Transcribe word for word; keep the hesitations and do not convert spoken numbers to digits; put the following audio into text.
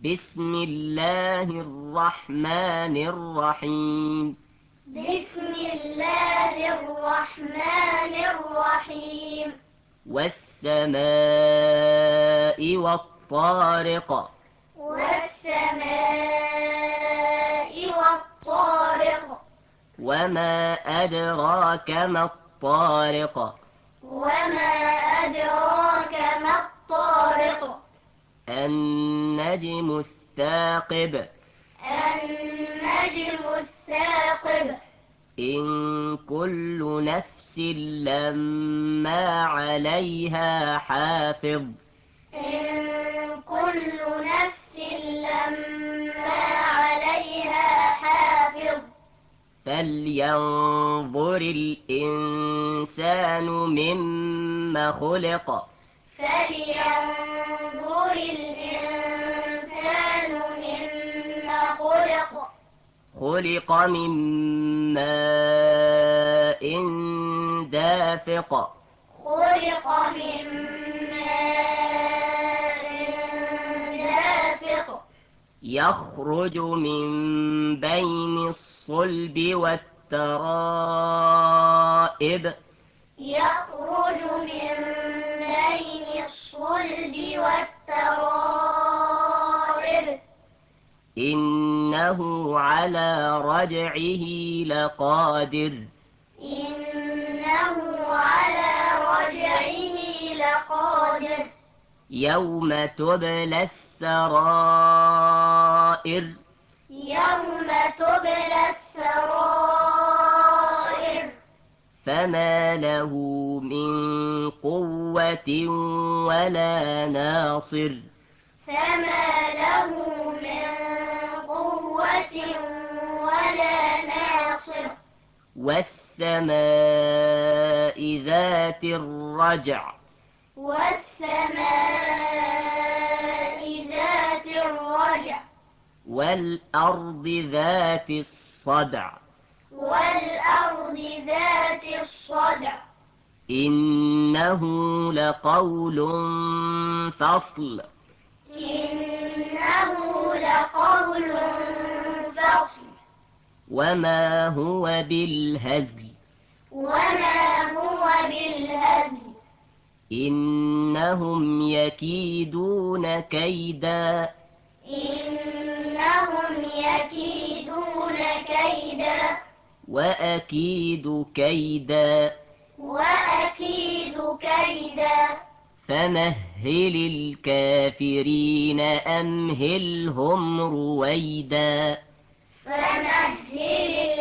بسم الله الرحمن الرحيم بسم الله الرحمن الرحيم والسماء والطارق والسماء والطارق وما أدراك ما الطارق وما أدراك ما الطارق النجم الثاقب النجم الثاقب إن كل نفس لما عليها حافظ إن كل نفس لما عليها حافظ فلينظر الإنسان مما خلق فلينظر الإنسان مما خلق خلق من ماء دافق خلق من ماء دافق يخرج من بين الصلب والترائب يخرج من بين الصلب والترائب إنه على رجعه لقادر إنه على رجعه لقادر يوم تبلى السرائر يوم تبلى السرائر فما له من قوة ولا ناصر فما له من قوة ولا ناصر والسماء ذات الرجع والسماء ذات الرجع والأرض ذات الصدع والأرض ذات الصدع إنه لقول فصل إنه لقول فصل وما هو بالهزل وما هو بالهزل إنهم يكيدون كيدا إنهم يكيدون كيدا وأكيد كيدا وأكيد كيدا فمهل الكافرين أمهلهم رويدا فمهل